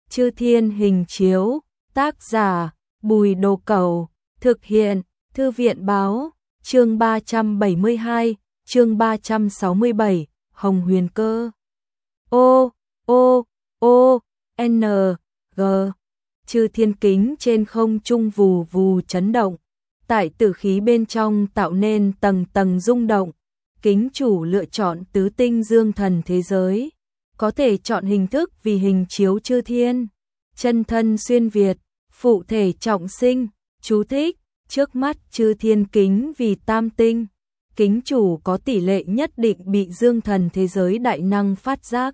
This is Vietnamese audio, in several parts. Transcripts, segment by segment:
Chư Thiên Hình Chiếu, tác giả Bùi Đồ Cẩu, thực hiện Thư viện Báo, chương 372, chương 367, Hồng Huyền Cơ. N, G. Chư thiên kính trên không trung vù vù chấn động, tại tử khí bên trong tạo nên tầng tầng rung động. Kính chủ lựa chọn tứ tinh dương thần thế giới, có thể chọn hình thức vì hình chiếu chư thiên, chân thân xuyên Việt, phụ thể trọng sinh. Chú thích: trước mắt chư thiên kính vì tam tinh, kính chủ có tỷ lệ nhất định bị dương thần thế giới đại năng phát giác.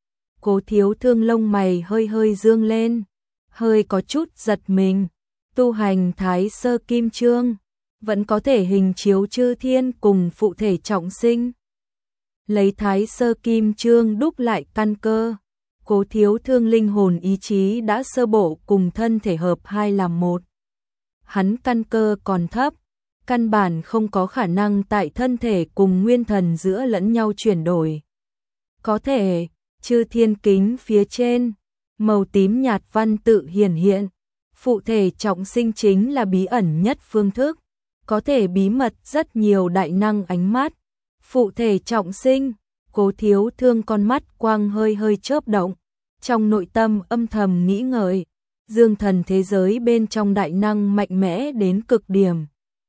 Cố Thiếu Thương lông mày hơi hơi dương lên, hơi có chút giật mình. Tu hành Thái Sơ Kim Chương, vẫn có thể hình chiếu chư thiên cùng phụ thể trọng sinh. Lấy Thái Sơ Kim Chương đúc lại căn cơ, Cố Thiếu Thương linh hồn ý chí đã sơ bộ cùng thân thể hợp hai làm một. Hắn căn cơ còn thấp, căn bản không có khả năng tại thân thể cùng nguyên thần giữa lẫn nhau chuyển đổi. Có thể, chư thiên kính phía trên, màu tím nhạt văn tự hiển hiện, phụ thể trọng sinh chính là bí ẩn nhất phương thức, có thể bí mật rất nhiều đại năng ánh mắt. Phụ thể trọng sinh, Cố Thiếu Thương con mắt quang hơi hơi chớp động, trong nội tâm âm thầm nghĩ ngợi, dương thần thế giới bên trong đại năng mạnh mẽ đến cực điểm.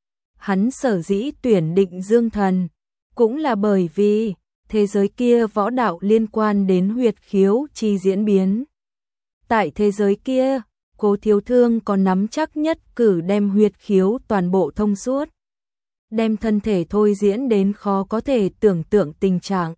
Hắn sở dĩ tuyển định dương thần, cũng là bởi vì thế giới kia võ đạo liên quan đến huyệt khiếu chi diễn biến. Tại thế giới kia, Cố Thiếu Thương có nắm chắc nhất cử đem huyệt khiếu toàn bộ thông suốt, đem thân thể thôi diễn đến khó có thể tưởng tượng tình trạng.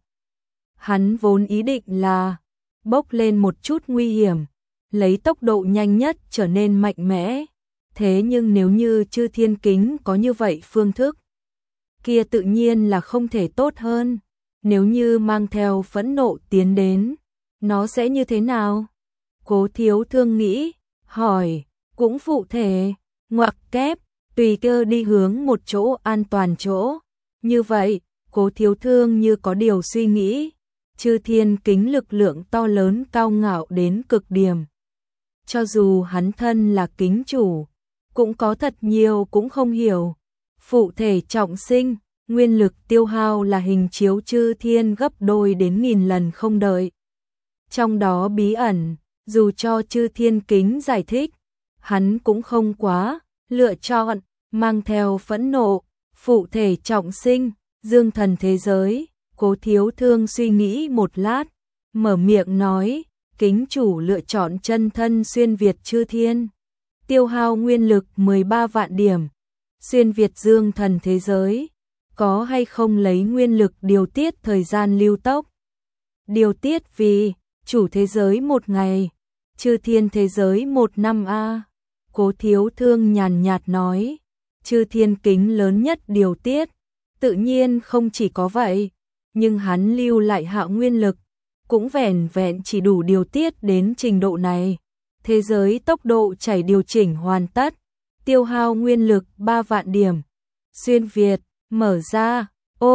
Hắn vốn ý định là bốc lên một chút nguy hiểm, lấy tốc độ nhanh nhất trở nên mạnh mẽ. Thế nhưng nếu như chư thiên kính có như vậy phương thức, kia tự nhiên là không thể tốt hơn. Nếu như mang theo phẫn nộ tiến đến, nó sẽ như thế nào? Cố Thiếu Thương nghĩ, hỏi, cũng phụ thể, ngoặc kép, tùy cơ đi hướng một chỗ an toàn chỗ. Như vậy, Cố Thiếu Thương như có điều suy nghĩ, chư thiên kính lực lượng to lớn cao ngạo đến cực điểm. Cho dù hắn thân là kính chủ, cũng có thật nhiều cũng không hiểu. Phụ thể trọng sinh, nguyên lực tiêu hao là hình chiếu chư thiên gấp đôi đến nghìn lần không đợi. Trong đó bí ẩn, dù cho chư thiên kính giải thích, hắn cũng không quá lựa chọn, mang theo phẫn nộ, phụ thể trọng sinh, dương thần thế giới. Cố Thiếu Thương suy nghĩ một lát, mở miệng nói, kính chủ lựa chọn chân thân xuyên Việt chư thiên, tiêu hao nguyên lực 13 vạn điểm. Xuyên Việt dương thần thế giới, có hay không lấy nguyên lực điều tiết thời gian lưu tốc? Điều tiết vì chủ thế giới 1 ngày, chư thiên thế giới 1 năm a. Cố Thiếu Thương nhàn nhạt nói, chư thiên kính lớn nhất điều tiết, tự nhiên không chỉ có vậy, nhưng hắn lưu lại hạ nguyên lực, cũng vẻn vẹn chỉ đủ điều tiết đến trình độ này. Thế giới tốc độ chảy điều chỉnh hoàn tất, tiêu hao nguyên lực 3 vạn điểm. Xuyên Việt, mở ra,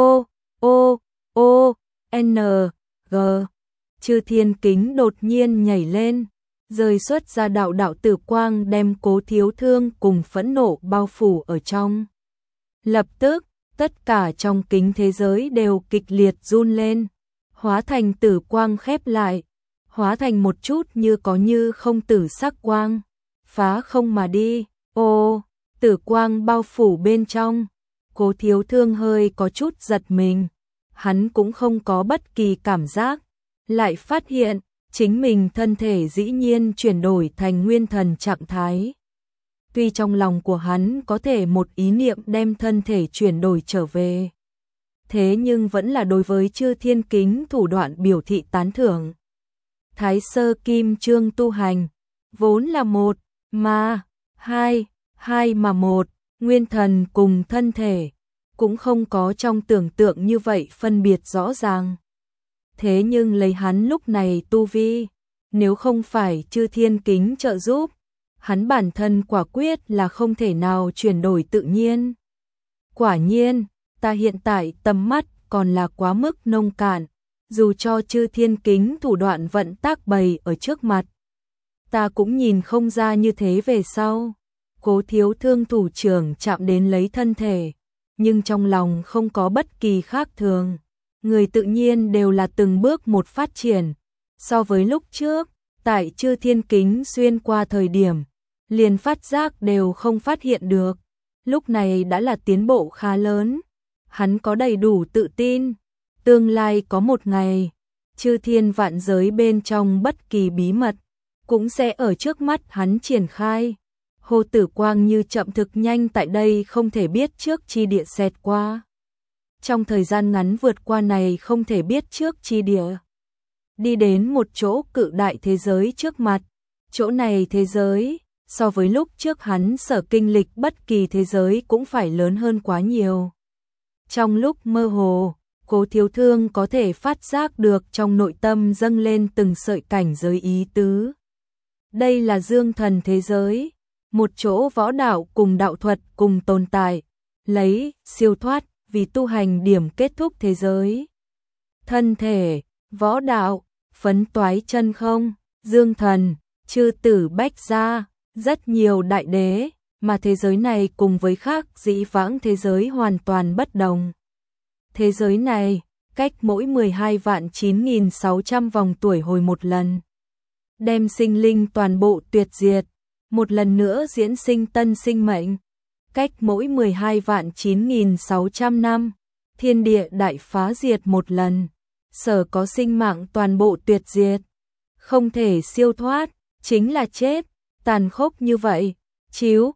N, G. Chư thiên kính đột nhiên nhảy lên, rơi xuất ra đạo đạo tử quang đem Cố Thiếu Thương cùng phẫn nộ bao phủ ở trong. Lập tức, tất cả trong kính thế giới đều kịch liệt run lên, hóa thành tử quang khép lại, hóa thành một chút như có như không tử sắc quang, phá không mà đi. Tử quang bao phủ bên trong, Cố Thiếu Thương hơi có chút giật mình, hắn cũng không có bất kỳ cảm giác, lại phát hiện chính mình thân thể dĩ nhiên chuyển đổi thành nguyên thần trạng thái. Tuy trong lòng của hắn có thể một ý niệm đem thân thể chuyển đổi trở về, thế nhưng vẫn là đối với chư thiên kính thủ đoạn biểu thị tán thưởng. Thái Sơ Kim Chương tu hành, vốn là một mà hai, hai mà một, nguyên thần cùng thân thể, cũng không có trong tưởng tượng như vậy phân biệt rõ ràng. Thế nhưng lấy hắn lúc này tu vi, nếu không phải chư thiên kính trợ giúp, hắn bản thân quả quyết là không thể nào chuyển đổi tự nhiên. Quả nhiên, ta hiện tại tầm mắt còn là quá mức nông cạn, dù cho chư thiên kính thủ đoạn vận tác bày ở trước mặt, Ta cũng nhìn không ra như thế về sau. Cố Thiếu Thương thủ trưởng chạm đến lấy thân thể, nhưng trong lòng không có bất kỳ khác thường. Người tự nhiên đều là từng bước một phát triển. So với lúc trước, tại Chư Thiên Kính xuyên qua thời điểm, liền phát giác đều không phát hiện được. Lúc này đã là tiến bộ khá lớn. Hắn có đầy đủ tự tin. Tương lai có một ngày, chư thiên vạn giới bên trong bất kỳ bí mật, cũng sẽ ở trước mắt hắn triển khai. Hồ Tử Quang như chậm thực nhanh tại đây không thể biết trước chi địa xẹt qua. Trong thời gian ngắn vượt qua này không thể biết trước chi địa. Đi đến một chỗ cự đại thế giới trước mặt. Chỗ này thế giới, so với lúc trước hắn sở kinh lịch bất kỳ thế giới cũng phải lớn hơn quá nhiều. Trong lúc mơ hồ, Cố Thiếu Thương có thể phát giác được trong nội tâm dâng lên từng sợi cảnh giới ý tứ. Đây là dương thần thế giới, một chỗ võ đạo cùng đạo thuật cùng tồn tại, lấy siêu thoát vì tu hành điểm kết thúc thế giới. Thân thể, võ đạo, phấn toái chân không, dương thần, chư tử bách gia, rất nhiều đại đế, mà thế giới này cùng với khác dĩ vãng thế giới hoàn toàn bất đồng. Thế giới này, cách mỗi 12 vạn 9.600 vòng tuổi hồi một lần. Đem sinh linh toàn bộ tuyệt diệt, một lần nữa diễn sinh tân sinh mệnh. Cách mỗi 12 vạn 9.600 năm, thiên địa đại phá diệt một lần. Sở có sinh mạng toàn bộ tuyệt diệt. Không thể siêu thoát, chính là chết, tàn khốc như vậy. Chiếu,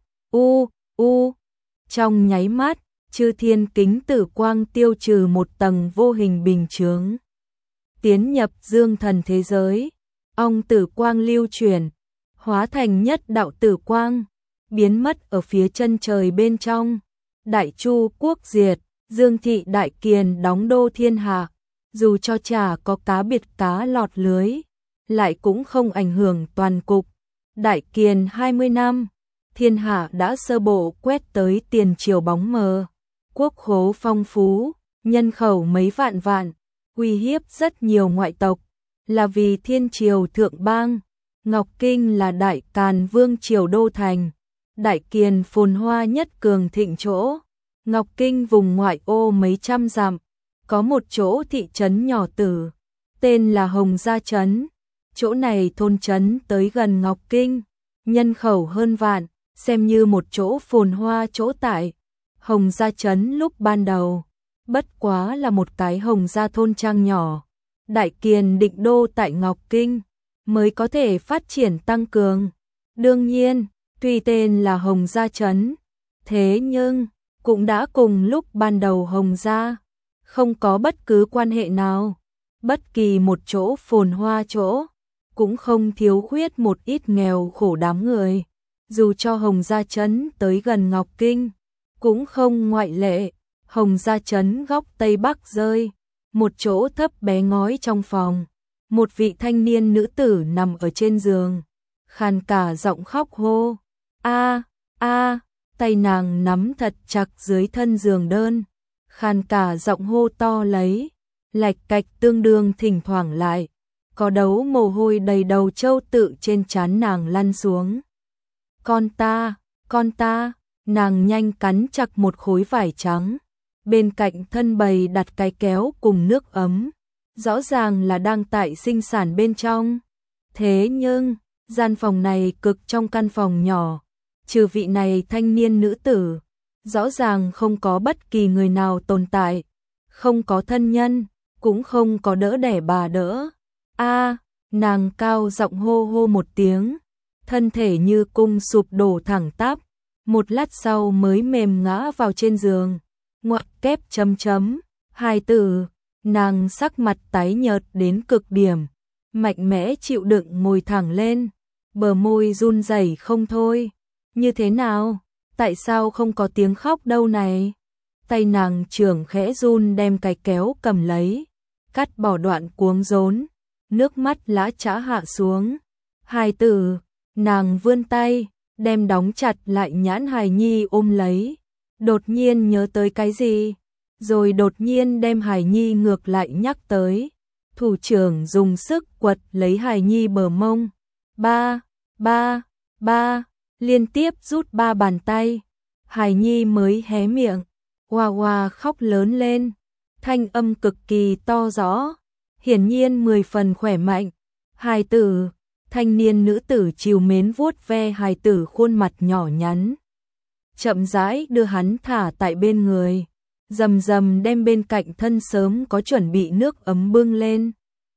trong nháy mắt, Chư Thiên Kính tử quang tiêu trừ một tầng vô hình bình chướng. Tiến nhập dương thần thế giới, ong tử quang lưu chuyển, hóa thành nhất đạo tử quang, biến mất ở phía chân trời bên trong. Đại Chu quốc diệt, Dương thị đại kiền đóng đô thiên hạ, dù cho chả có cá biệt cá lọt lưới, lại cũng không ảnh hưởng toàn cục. Đại kiền 20 năm, thiên hạ đã sơ bộ quét tới tiền triều bóng mờ. Quốc khố phong phú, nhân khẩu mấy vạn vạn, uy hiếp rất nhiều ngoại tộc, là vì thiên triều thượng bang. Ngọc Kinh là đại càn vương triều đô thành, đại kiền phồn hoa nhất cường thịnh chỗ. Ngọc Kinh vùng ngoại ô mấy trăm dặm, có một chỗ thị trấn nhỏ tử, tên là Hồng Gia Trấn. Chỗ này thôn trấn tới gần Ngọc Kinh, nhân khẩu hơn vạn, xem như một chỗ phồn hoa chỗ tại. Hồng Gia Trấn lúc ban đầu, bất quá là một cái Hồng Gia thôn trang nhỏ. Đại kiền định đô tại Ngọc Kinh, mới có thể phát triển tăng cường. Đương nhiên, tuy tên là Hồng Gia Trấn, thế nhưng, cũng đã cùng lúc ban đầu Hồng Gia, không có bất cứ quan hệ nào. Bất kỳ một chỗ phồn hoa chỗ, cũng không thiếu khuyết một ít nghèo khổ đám người. Dù cho Hồng Gia Trấn tới gần Ngọc Kinh, cũng không ngoại lệ. Hồng Gia Trấn góc Tây Bắc rơi, một chỗ thấp bé ngói trong phòng. Một vị thanh niên nữ tử nằm ở trên giường, khàn cả giọng khóc hô. A, tay nàng nắm thật chặt dưới thân giường đơn, khàn cả giọng hô to lấy, lạch cạch tương đương thỉnh thoảng lại, có đấu mồ hôi đầy đầu châu tự trên trán nàng lăn xuống. Con ta, nàng nhanh cắn chặt một khối vải trắng, bên cạnh thân bày đặt cái kéo cùng nước ấm, rõ ràng là đang tại sinh sản bên trong. Thế nhưng, gian phòng này cực trong căn phòng nhỏ, trừ vị này thanh niên nữ tử, rõ ràng không có bất kỳ người nào tồn tại, không có thân nhân, cũng không có đỡ đẻ bà đỡ. Nàng cao giọng hô hô một tiếng, thân thể như cung sụp đổ thẳng tắp, một lát sau mới mềm ngã vào trên giường. Ngoặc kép chấm, hai từ, nàng sắc mặt tái nhợt đến cực điểm, mạnh mẽ chịu đựng ngồi thẳng lên, bờ môi run rẩy không thôi. Như thế nào? Tại sao không có tiếng khóc đâu này? Tay nàng trưởng khẽ run đem cái kéo cầm lấy, cắt bỏ đoạn cuống rốn, nước mắt lã chã hạ xuống. Hai từ, nàng vươn tay, đem đóng chặt lại nhãn hài nhi ôm lấy. Đột nhiên nhớ tới cái gì, rồi đột nhiên đem hài nhi ngược lại nhắc tới. Thủ trưởng dùng sức quật lấy hài nhi bờ mông. Ba, ba, liên tiếp rút 3 bàn tay. Hài Nhi mới hé miệng, Hoa Hoa khóc lớn lên, thanh âm cực kỳ to rõ, hiển nhiên 10 phần khỏe mạnh. Hài tử, thanh niên nữ tử trìu mến vuốt ve hài tử khuôn mặt nhỏ nhắn, chậm rãi đưa hắn thả tại bên người, rầm rầm đem bên cạnh thân sớm có chuẩn bị nước ấm bưng lên.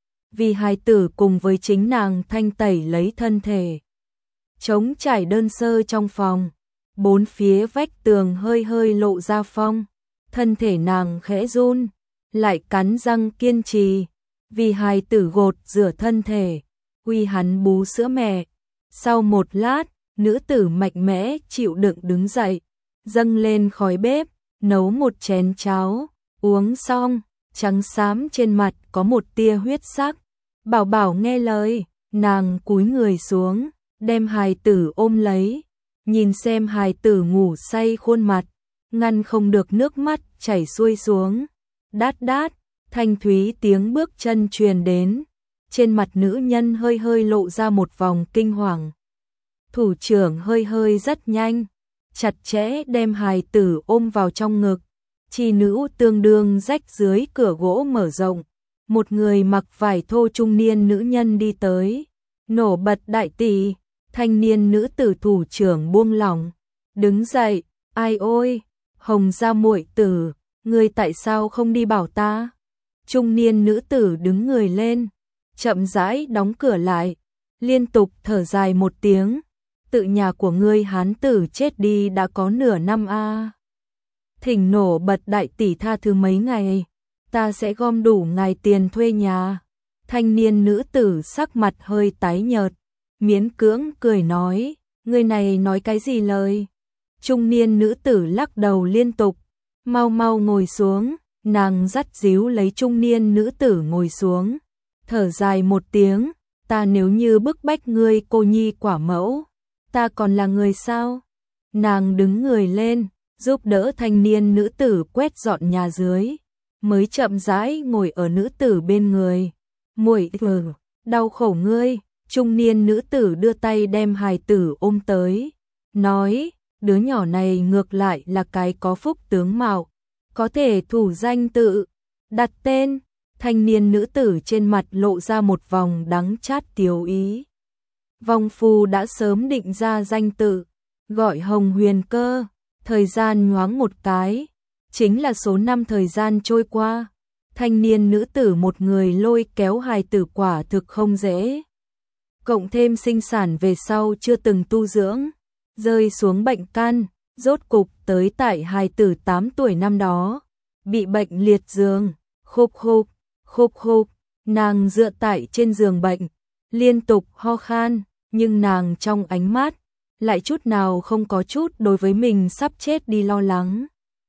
Vì hài tử cùng với chính nàng thanh tẩy lấy thân thể. Trống trải đơn sơ trong phòng, bốn phía vách tường hơi hơi lộ ra phong, thân thể nàng khẽ run, lại cắn răng kiên trì, vì hài tử gột rửa thân thể, uy hắn bú sữa mẹ. Sau một lát, nữ tử mạnh mẽ chịu đựng đứng dậy, dâng lên khói bếp, nấu một chén cháo, uống xong, trắng xám trên mặt có một tia huyết sắc. Bảo Bảo nghe lời, nàng cúi người xuống, đem hài tử ôm lấy, nhìn xem hài tử ngủ say khuôn mặt, ngăn không được nước mắt chảy xuôi xuống. Đát đát, thanh thúy tiếng bước chân truyền đến, trên mặt nữ nhân hơi hơi lộ ra một vòng kinh hoàng. Thủ trưởng hơi hơi rất nhanh, chặt chẽ đem hài tử ôm vào trong ngực, chi nữ tương đương rách dưới cửa gỗ mở rộng. Một người mặc vải thô trung niên nữ nhân đi tới, nổ bật đại tỷ, thanh niên nữ tử thủ trưởng buông lỏng, đứng dậy, ai ôi, Hồng gia muội tử, ngươi tại sao không đi bảo ta? Trung niên nữ tử đứng người lên, chậm rãi đóng cửa lại, liên tục thở dài một tiếng, tự nhà của ngươi hán tử chết đi đã có nửa năm a. Thỉnh nổ bật đại tỷ tha thứ mấy ngày, ta sẽ gom đủ ngày tiền thuê nhà. Thanh niên nữ tử sắc mặt hơi tái nhợt, miễn cưỡng cười nói, người này nói cái gì lời? Trung niên nữ tử lắc đầu liên tục, mau mau ngồi xuống, nàng dắt díu lấy trung niên nữ tử ngồi xuống, thở dài một tiếng, ta nếu như bức bách ngươi cô nhi quả mẫu, ta còn là người sao? Nàng đứng người lên, giúp đỡ thanh niên nữ tử quét dọn nhà dưới, mới chậm rãi ngồi ở nữ tử bên người. Muội đau khổ ngươi. Trung niên nữ tử đưa tay đem hài tử ôm tới, nói, đứa nhỏ này ngược lại là cái có phúc tướng mạo, có thể thủ danh tự, đặt tên. Thanh niên nữ tử trên mặt lộ ra một vòng đắng chát tiếu ý. Vong phu đã sớm định ra danh tự, gọi Hồng Huyền Cơ. Thời gian nhoáng một cái, chính là số năm thời gian trôi qua, thanh niên nữ tử một người lôi kéo hài tử quả thực không dễ. Cộng thêm sinh sản về sau chưa từng tu dưỡng, rơi xuống bệnh căn, rốt cục tới tại hài tử 8 tuổi năm đó, bị bệnh liệt giường, khục khục, khục khục, nàng dựa tại trên giường bệnh, liên tục ho khan, nhưng nàng trong ánh mắt, lại chút nào không có chút đối với mình sắp chết đi lo lắng.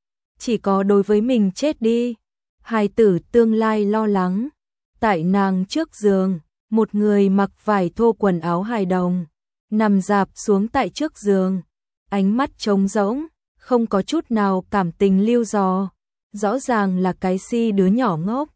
Chỉ có đối với mình chết đi, hài tử tương lai lo lắng. Tại nàng trước giường, một người mặc vải thô quần áo hài đồng, nằm rạp xuống tại trước giường, ánh mắt trống rỗng, không có chút nào cảm tình lưu dò, rõ ràng là cái si đứa nhỏ ngốc.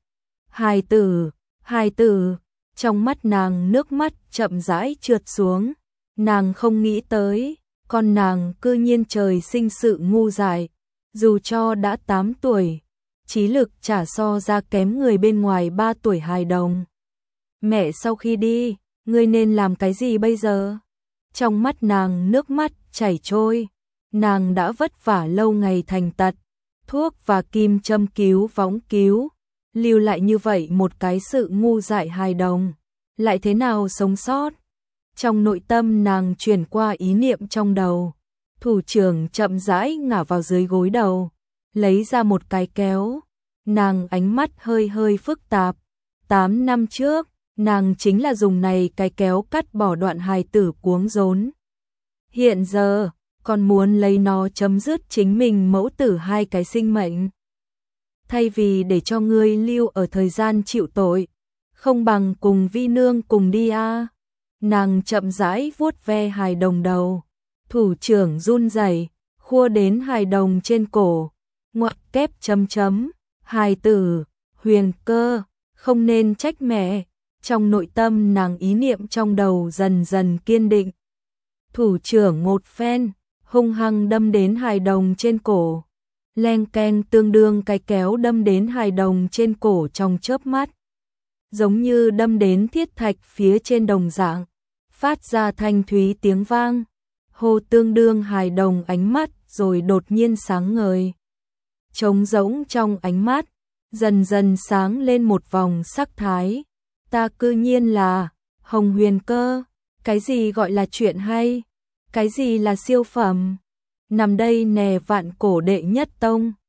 Hài tử, trong mắt nàng nước mắt chậm rãi trượt xuống, nàng không nghĩ tới, con nàng cư nhiên trời sinh sự ngu dại, dù cho đã 8 tuổi, trí lực chả so ra kém người bên ngoài 3 tuổi hài đồng. Mẹ sau khi đi, ngươi nên làm cái gì bây giờ? Trong mắt nàng nước mắt chảy trôi, nàng đã vất vả lâu ngày thành tật, thuốc và kim châm cứu võng cứu, lưu lại như vậy một cái sự ngu dại hài đồng, lại thế nào sống sót? Trong nội tâm nàng chuyển qua ý niệm trong đầu, thủ trưởng chậm rãi ngả vào dưới gối đầu, lấy ra một cái kéo, nàng ánh mắt hơi hơi phức tạp. 8 năm trước, nàng chính là dùng này cái kéo cắt bỏ đoạn hài tử cuống rốn. Hiện giờ, còn muốn lấy nó chấm dứt chính mình mẫu tử hai cái sinh mệnh. Thay vì để cho ngươi lưu ở thời gian chịu tội, không bằng cùng vi nương cùng đi a. Nàng chậm rãi vuốt ve hài đồng đầu, thủ trưởng run rẩy, khua đến hài đồng trên cổ, ngoặc kép chấm chấm, hài tử, Huyền Cơ, không nên trách mẹ. Trong nội tâm nàng ý niệm trong đầu dần dần kiên định, Thủ trưởng một phen, hung hăng đâm đến hài đồng trên cổ. Leng keng, tương đương cái kéo đâm đến hài đồng trên cổ trong chớp mắt. Giống như đâm đến thiết thạch phía trên đồng dạng, phát ra thanh thúy tiếng vang. Hô, tương đương hài đồng ánh mắt rồi đột nhiên sáng ngời. Trống rỗng trong ánh mắt, dần dần sáng lên một vòng sắc thái. Ta cư nhiên là Hồng Huyền Cơ. Cái gì gọi là chuyện hay? Cái gì là siêu phẩm? Nằm đây nè, vạn cổ đệ nhất tông.